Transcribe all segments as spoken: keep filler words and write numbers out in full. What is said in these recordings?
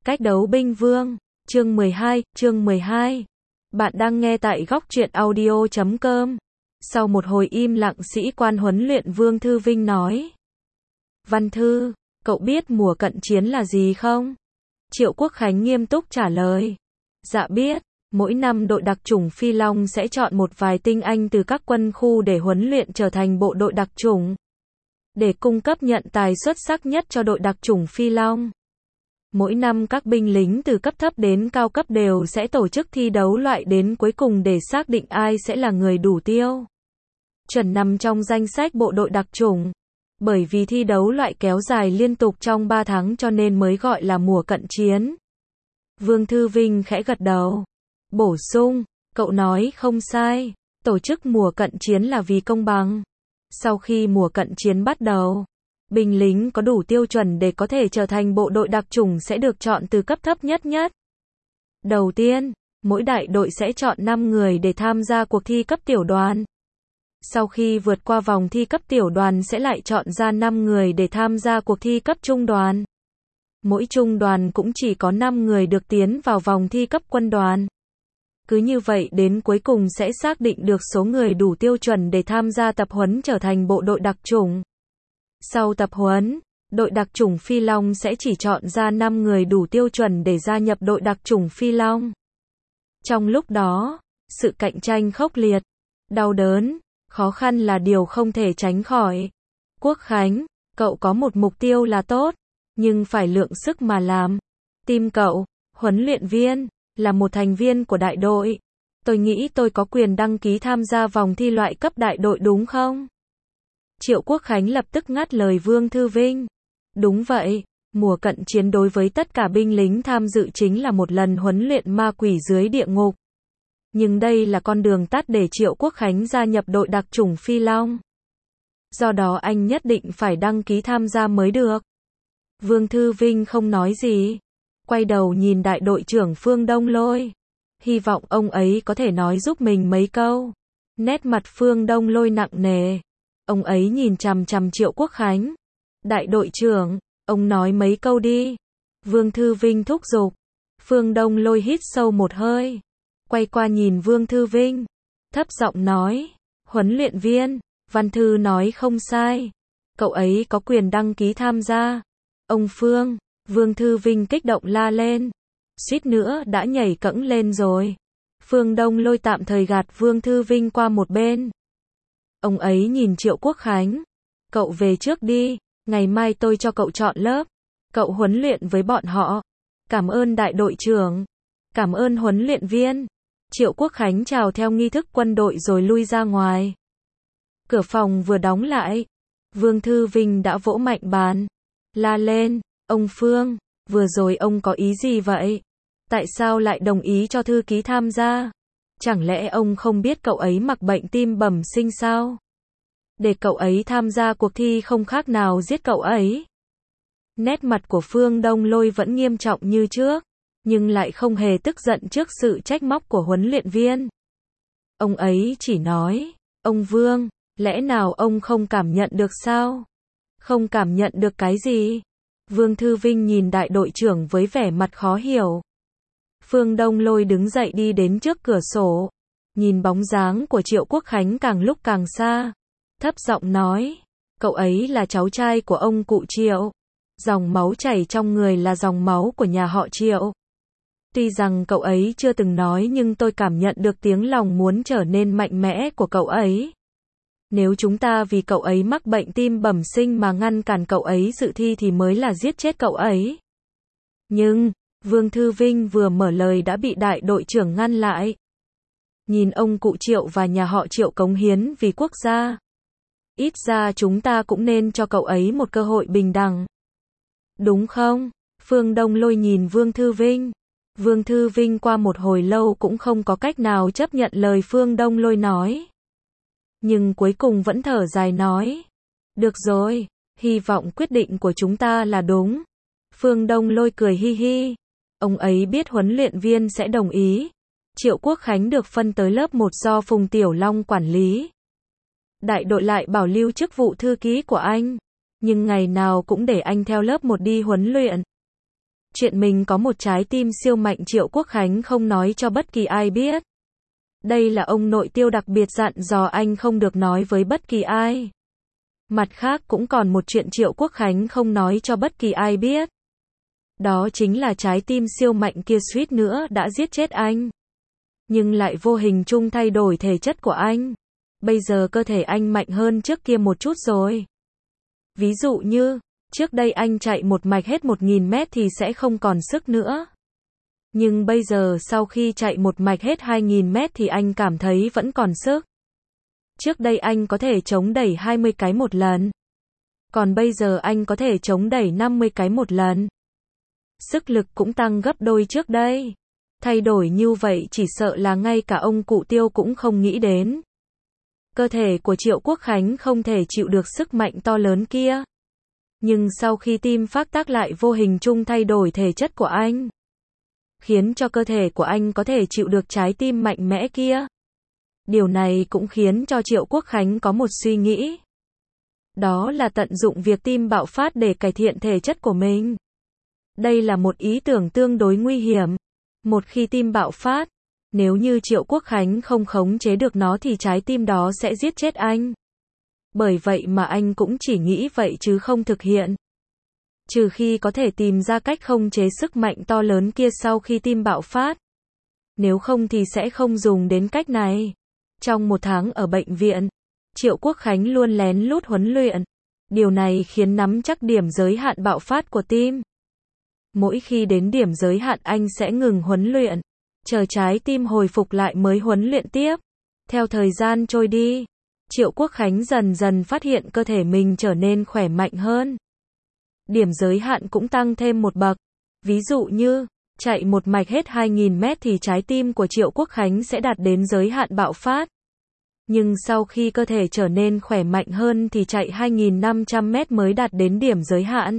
Cách đấu binh vương, chương mười hai, chương mười hai. Bạn đang nghe tại góc truyện audio chấm com. Sau một hồi im lặng, sĩ quan huấn luyện Vương Thư Vinh nói. Văn Thư, cậu biết mùa cận chiến là gì không? Triệu Quốc Khánh nghiêm túc trả lời. Dạ biết, mỗi năm đội đặc chủng Phi Long sẽ chọn một vài tinh anh từ các quân khu để huấn luyện trở thành bộ đội đặc chủng. Để cung cấp nhận tài xuất sắc nhất cho đội đặc chủng Phi Long. Mỗi năm các binh lính từ cấp thấp đến cao cấp đều sẽ tổ chức thi đấu loại đến cuối cùng để xác định ai sẽ là người đủ tiêu chuẩn nằm trong danh sách bộ đội đặc chủng. Bởi vì thi đấu loại kéo dài liên tục trong ba tháng cho nên mới gọi là mùa cận chiến. Vương Thư Vinh khẽ gật đầu. Bổ sung, cậu nói không sai, tổ chức mùa cận chiến là vì công bằng. Sau khi mùa cận chiến bắt đầu, binh lính có đủ tiêu chuẩn để có thể trở thành bộ đội đặc chủng sẽ được chọn từ cấp thấp nhất nhất. Đầu tiên, mỗi đại đội sẽ chọn năm người để tham gia cuộc thi cấp tiểu đoàn. Sau khi vượt qua vòng thi cấp tiểu đoàn sẽ lại chọn ra năm người để tham gia cuộc thi cấp trung đoàn. Mỗi trung đoàn cũng chỉ có năm người được tiến vào vòng thi cấp quân đoàn. Cứ như vậy đến cuối cùng sẽ xác định được số người đủ tiêu chuẩn để tham gia tập huấn trở thành bộ đội đặc chủng. Sau tập huấn, đội đặc chủng Phi Long sẽ chỉ chọn ra năm người đủ tiêu chuẩn để gia nhập đội đặc chủng Phi Long. Trong lúc đó, sự cạnh tranh khốc liệt, đau đớn, khó khăn là điều không thể tránh khỏi. Quốc Khánh, cậu có một mục tiêu là tốt, nhưng phải lượng sức mà làm. Team cậu, huấn luyện viên, là một thành viên của đại đội. Tôi nghĩ tôi có quyền đăng ký tham gia vòng thi loại cấp đại đội đúng không? Triệu Quốc Khánh lập tức ngắt lời Vương Thư Vinh. Đúng vậy, mùa cận chiến đối với tất cả binh lính tham dự chính là một lần huấn luyện ma quỷ dưới địa ngục. Nhưng đây là con đường tắt để Triệu Quốc Khánh gia nhập đội đặc chủng Phi Long. Do đó anh nhất định phải đăng ký tham gia mới được. Vương Thư Vinh không nói gì. Quay đầu nhìn đại đội trưởng Phương Đông Lôi. Hy vọng ông ấy có thể nói giúp mình mấy câu. Nét mặt Phương Đông Lôi nặng nề. Ông ấy nhìn chằm chằm Triệu Quốc Khánh. Đại đội trưởng, ông nói mấy câu đi. Vương Thư Vinh thúc giục. Phương Đông Lôi hít sâu một hơi. Quay qua nhìn Vương Thư Vinh. Thấp giọng nói. Huấn luyện viên, Văn Thư nói không sai. Cậu ấy có quyền đăng ký tham gia. Ông Phương, Vương Thư Vinh kích động la lên. Suýt nữa đã nhảy cẫng lên rồi. Phương Đông Lôi tạm thời gạt Vương Thư Vinh qua một bên. Ông ấy nhìn Triệu Quốc Khánh. Cậu về trước đi, ngày mai tôi cho cậu chọn lớp. Cậu huấn luyện với bọn họ. Cảm ơn đại đội trưởng. Cảm ơn huấn luyện viên. Triệu Quốc Khánh chào theo nghi thức quân đội rồi lui ra ngoài. Cửa phòng vừa đóng lại. Vương Thư Vinh đã vỗ mạnh bàn. La lên, ông Phương, vừa rồi ông có ý gì vậy? Tại sao lại đồng ý cho thư ký tham gia? Chẳng lẽ ông không biết cậu ấy mắc bệnh tim bẩm sinh sao? Để cậu ấy tham gia cuộc thi không khác nào giết cậu ấy. Nét mặt của Phương Đông Lôi vẫn nghiêm trọng như trước, nhưng lại không hề tức giận trước sự trách móc của huấn luyện viên. Ông ấy chỉ nói, ông Vương, lẽ nào ông không cảm nhận được sao? Không cảm nhận được cái gì? Vương Thư Vinh nhìn đại đội trưởng với vẻ mặt khó hiểu. Phương Đông Lôi đứng dậy đi đến trước cửa sổ, nhìn bóng dáng của Triệu Quốc Khánh càng lúc càng xa. Thấp giọng nói, cậu ấy là cháu trai của ông cụ Triệu. Dòng máu chảy trong người là dòng máu của nhà họ Triệu. Tuy rằng cậu ấy chưa từng nói nhưng tôi cảm nhận được tiếng lòng muốn trở nên mạnh mẽ của cậu ấy. Nếu chúng ta vì cậu ấy mắc bệnh tim bẩm sinh mà ngăn cản cậu ấy dự thi thì mới là giết chết cậu ấy. Nhưng, Vương Thư Vinh vừa mở lời đã bị đại đội trưởng ngăn lại. Nhìn ông cụ Triệu và nhà họ Triệu cống hiến vì quốc gia. Ít ra chúng ta cũng nên cho cậu ấy một cơ hội bình đẳng. Đúng không? Phương Đông Lôi nhìn Vương Thư Vinh. Vương Thư Vinh qua một hồi lâu cũng không có cách nào chấp nhận lời Phương Đông Lôi nói. Nhưng cuối cùng vẫn thở dài nói. Được rồi, hy vọng quyết định của chúng ta là đúng. Phương Đông Lôi cười hi hi. Ông ấy biết huấn luyện viên sẽ đồng ý. Triệu Quốc Khánh được phân tới lớp một do Phùng Tiểu Long quản lý. Đại đội lại bảo lưu chức vụ thư ký của anh. Nhưng ngày nào cũng để anh theo lớp một đi huấn luyện. Chuyện mình có một trái tim siêu mạnh Triệu Quốc Khánh không nói cho bất kỳ ai biết. Đây là ông nội Tiêu đặc biệt dặn dò anh không được nói với bất kỳ ai. Mặt khác cũng còn một chuyện Triệu Quốc Khánh không nói cho bất kỳ ai biết. Đó chính là trái tim siêu mạnh kia suýt nữa đã giết chết anh. Nhưng lại vô hình chung thay đổi thể chất của anh. Bây giờ cơ thể anh mạnh hơn trước kia một chút rồi. Ví dụ như, trước đây anh chạy một mạch hết một nghìn mét thì sẽ không còn sức nữa. Nhưng bây giờ sau khi chạy một mạch hết hai nghìn mét thì anh cảm thấy vẫn còn sức. Trước đây anh có thể chống đẩy hai mươi cái một lần. Còn bây giờ anh có thể chống đẩy năm mươi cái một lần. Sức lực cũng tăng gấp đôi trước đây. Thay đổi như vậy chỉ sợ là ngay cả ông cụ Tiêu cũng không nghĩ đến. Cơ thể của Triệu Quốc Khánh không thể chịu được sức mạnh to lớn kia. Nhưng sau khi tim phát tác lại vô hình chung thay đổi thể chất của anh. Khiến cho cơ thể của anh có thể chịu được trái tim mạnh mẽ kia. Điều này cũng khiến cho Triệu Quốc Khánh có một suy nghĩ. Đó là tận dụng việc tim bạo phát để cải thiện thể chất của mình. Đây là một ý tưởng tương đối nguy hiểm. Một khi tim bạo phát, nếu như Triệu Quốc Khánh không khống chế được nó thì trái tim đó sẽ giết chết anh. Bởi vậy mà anh cũng chỉ nghĩ vậy chứ không thực hiện. Trừ khi có thể tìm ra cách khống chế sức mạnh to lớn kia sau khi tim bạo phát. Nếu không thì sẽ không dùng đến cách này. Trong một tháng ở bệnh viện, Triệu Quốc Khánh luôn lén lút huấn luyện. Điều này khiến nắm chắc điểm giới hạn bạo phát của tim. Mỗi khi đến điểm giới hạn anh sẽ ngừng huấn luyện, chờ trái tim hồi phục lại mới huấn luyện tiếp. Theo thời gian trôi đi, Triệu Quốc Khánh dần dần phát hiện cơ thể mình trở nên khỏe mạnh hơn. Điểm giới hạn cũng tăng thêm một bậc. Ví dụ như, chạy một mạch hết hai nghìn mét thì trái tim của Triệu Quốc Khánh sẽ đạt đến giới hạn bạo phát. Nhưng sau khi cơ thể trở nên khỏe mạnh hơn thì chạy hai nghìn năm trăm mét mới đạt đến điểm giới hạn.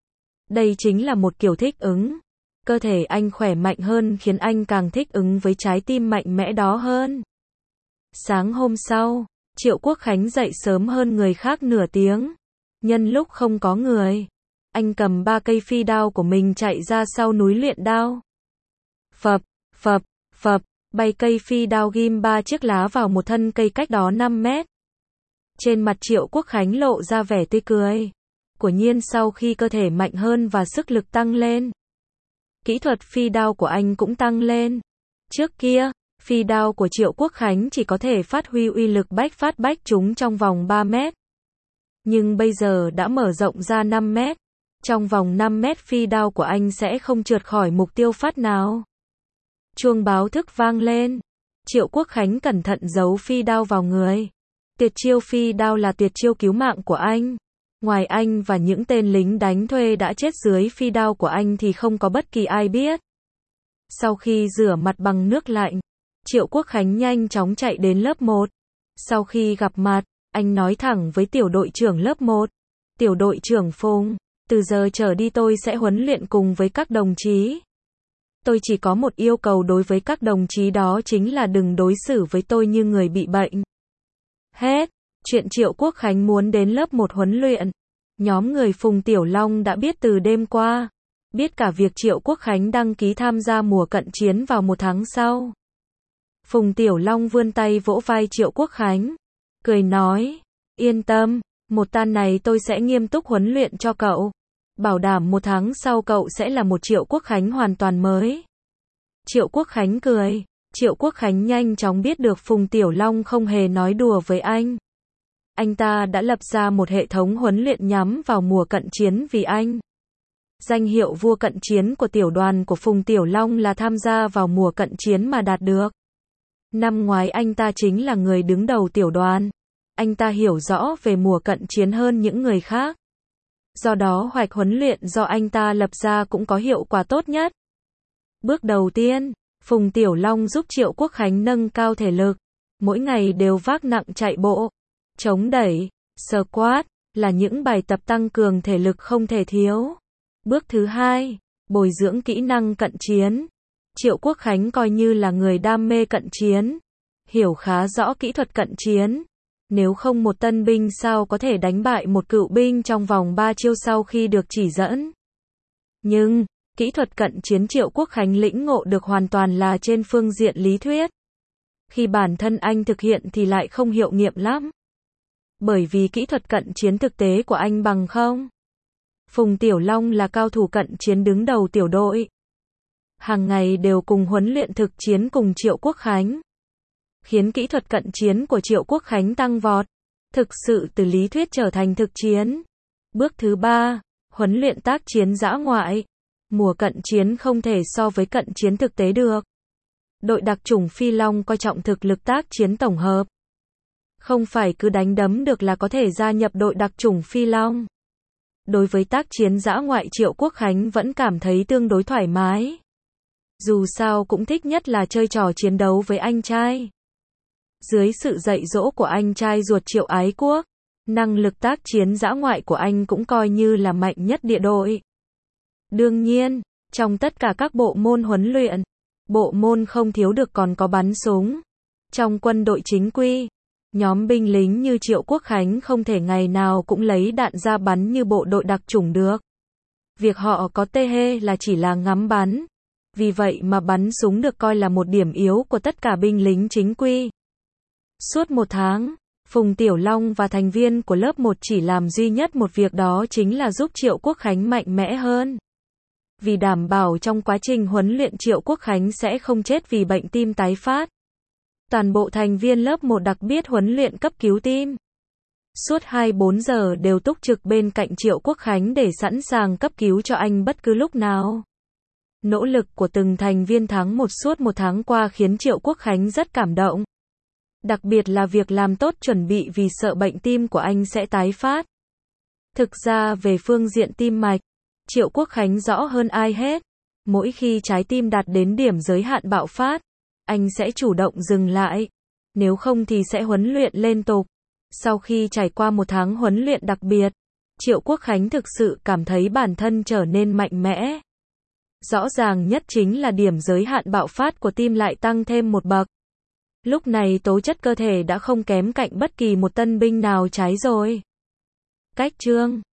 Đây chính là một kiểu thích ứng. Cơ thể anh khỏe mạnh hơn khiến anh càng thích ứng với trái tim mạnh mẽ đó hơn. Sáng hôm sau, Triệu Quốc Khánh dậy sớm hơn người khác nửa tiếng. Nhân lúc không có người, anh cầm ba cây phi đao của mình chạy ra sau núi luyện đao. Phập, phập, phập, bay cây phi đao ghim ba chiếc lá vào một thân cây cách đó năm mét. Trên mặt Triệu Quốc Khánh lộ ra vẻ tươi cười. Quả nhiên sau khi cơ thể mạnh hơn và sức lực tăng lên, kỹ thuật phi đao của anh cũng tăng lên. Trước kia, phi đao của Triệu Quốc Khánh chỉ có thể phát huy uy lực bách phát bách trúng trong vòng ba mét. Nhưng bây giờ đã mở rộng ra năm mét. Trong vòng năm mét phi đao của anh sẽ không trượt khỏi mục tiêu phát nào. Chuông báo thức vang lên. Triệu Quốc Khánh cẩn thận giấu phi đao vào người. Tuyệt chiêu phi đao là tuyệt chiêu cứu mạng của anh. Ngoài anh và những tên lính đánh thuê đã chết dưới phi đao của anh thì không có bất kỳ ai biết. Sau khi rửa mặt bằng nước lạnh, Triệu Quốc Khánh nhanh chóng chạy đến lớp một. Sau khi gặp mặt, anh nói thẳng với tiểu đội trưởng lớp một. Tiểu đội trưởng Phùng, từ giờ trở đi tôi sẽ huấn luyện cùng với các đồng chí. Tôi chỉ có một yêu cầu đối với các đồng chí, đó chính là đừng đối xử với tôi như người bị bệnh. Hết. Chuyện Triệu Quốc Khánh muốn đến lớp một huấn luyện. Nhóm người Phùng Tiểu Long đã biết từ đêm qua. Biết cả việc Triệu Quốc Khánh đăng ký tham gia mùa cận chiến vào một tháng sau. Phùng Tiểu Long vươn tay vỗ vai Triệu Quốc Khánh. Cười nói, yên tâm, một tan này tôi sẽ nghiêm túc huấn luyện cho cậu. Bảo đảm một tháng sau cậu sẽ là một Triệu Quốc Khánh hoàn toàn mới. Triệu Quốc Khánh cười. Triệu Quốc Khánh nhanh chóng biết được Phùng Tiểu Long không hề nói đùa với anh. Anh ta đã lập ra một hệ thống huấn luyện nhắm vào mùa cận chiến vì anh. Danh hiệu vua cận chiến của tiểu đoàn của Phùng Tiểu Long là tham gia vào mùa cận chiến mà đạt được. Năm ngoái anh ta chính là người đứng đầu tiểu đoàn. Anh ta hiểu rõ về mùa cận chiến hơn những người khác. Do đó hoạch huấn luyện do anh ta lập ra cũng có hiệu quả tốt nhất. Bước đầu tiên, Phùng Tiểu Long giúp Triệu Quốc Khánh nâng cao thể lực. Mỗi ngày đều vác nặng chạy bộ, chống đẩy, squat, là những bài tập tăng cường thể lực không thể thiếu. Bước thứ hai, bồi dưỡng kỹ năng cận chiến. Triệu Quốc Khánh coi như là người đam mê cận chiến, hiểu khá rõ kỹ thuật cận chiến. Nếu không một tân binh sao có thể đánh bại một cựu binh trong vòng ba chiêu sau khi được chỉ dẫn. Nhưng, Kỹ thuật cận chiến Triệu Quốc Khánh lĩnh ngộ được hoàn toàn là trên phương diện lý thuyết. Khi bản thân anh thực hiện thì lại không hiệu nghiệm lắm. Bởi vì kỹ thuật cận chiến thực tế của anh bằng không. Phùng Tiểu Long là cao thủ cận chiến đứng đầu tiểu đội. Hàng ngày đều cùng huấn luyện thực chiến cùng Triệu Quốc Khánh. Khiến kỹ thuật cận chiến của Triệu Quốc Khánh tăng vọt. Thực sự từ lý thuyết trở thành thực chiến. Bước thứ ba, huấn luyện tác chiến dã ngoại. Mùa cận chiến không thể so với cận chiến thực tế được. Đội đặc chủng Phi Long coi trọng thực lực tác chiến tổng hợp. Không phải cứ đánh đấm được là có thể gia nhập đội đặc chủng Phi Long. Đối với tác chiến dã ngoại Triệu Quốc Khánh vẫn cảm thấy tương đối thoải mái. Dù sao cũng thích nhất là chơi trò chiến đấu với anh trai. Dưới sự dạy dỗ của anh trai ruột Triệu Ái Quốc, năng lực tác chiến dã ngoại của anh cũng coi như là mạnh nhất địa đội. Đương nhiên, trong tất cả các bộ môn huấn luyện, bộ môn không thiếu được còn có bắn súng. Trong quân đội chính quy, nhóm binh lính như Triệu Quốc Khánh không thể ngày nào cũng lấy đạn ra bắn như bộ đội đặc chủng được. Việc họ có tê hê là chỉ là ngắm bắn. Vì vậy mà bắn súng được coi là một điểm yếu của tất cả binh lính chính quy. Suốt một tháng, Phùng Tiểu Long và thành viên của lớp một chỉ làm duy nhất một việc, đó chính là giúp Triệu Quốc Khánh mạnh mẽ hơn. Vì đảm bảo trong quá trình huấn luyện Triệu Quốc Khánh sẽ không chết vì bệnh tim tái phát. Toàn bộ thành viên lớp một đặc biệt huấn luyện cấp cứu tim. Suốt hai mươi bốn giờ đều túc trực bên cạnh Triệu Quốc Khánh để sẵn sàng cấp cứu cho anh bất cứ lúc nào. Nỗ lực của từng thành viên tháng một suốt một tháng qua khiến Triệu Quốc Khánh rất cảm động. Đặc biệt là việc làm tốt chuẩn bị vì sợ bệnh tim của anh sẽ tái phát. Thực ra về phương diện tim mạch, Triệu Quốc Khánh rõ hơn ai hết. Mỗi khi trái tim đạt đến điểm giới hạn bạo phát, anh sẽ chủ động dừng lại. Nếu không thì sẽ huấn luyện liên tục. Sau khi trải qua một tháng huấn luyện đặc biệt, Triệu Quốc Khánh thực sự cảm thấy bản thân trở nên mạnh mẽ. Rõ ràng nhất chính là điểm giới hạn bạo phát của tim lại tăng thêm một bậc. Lúc này tố chất cơ thể đã không kém cạnh bất kỳ một tân binh nào trái rồi. Cách chương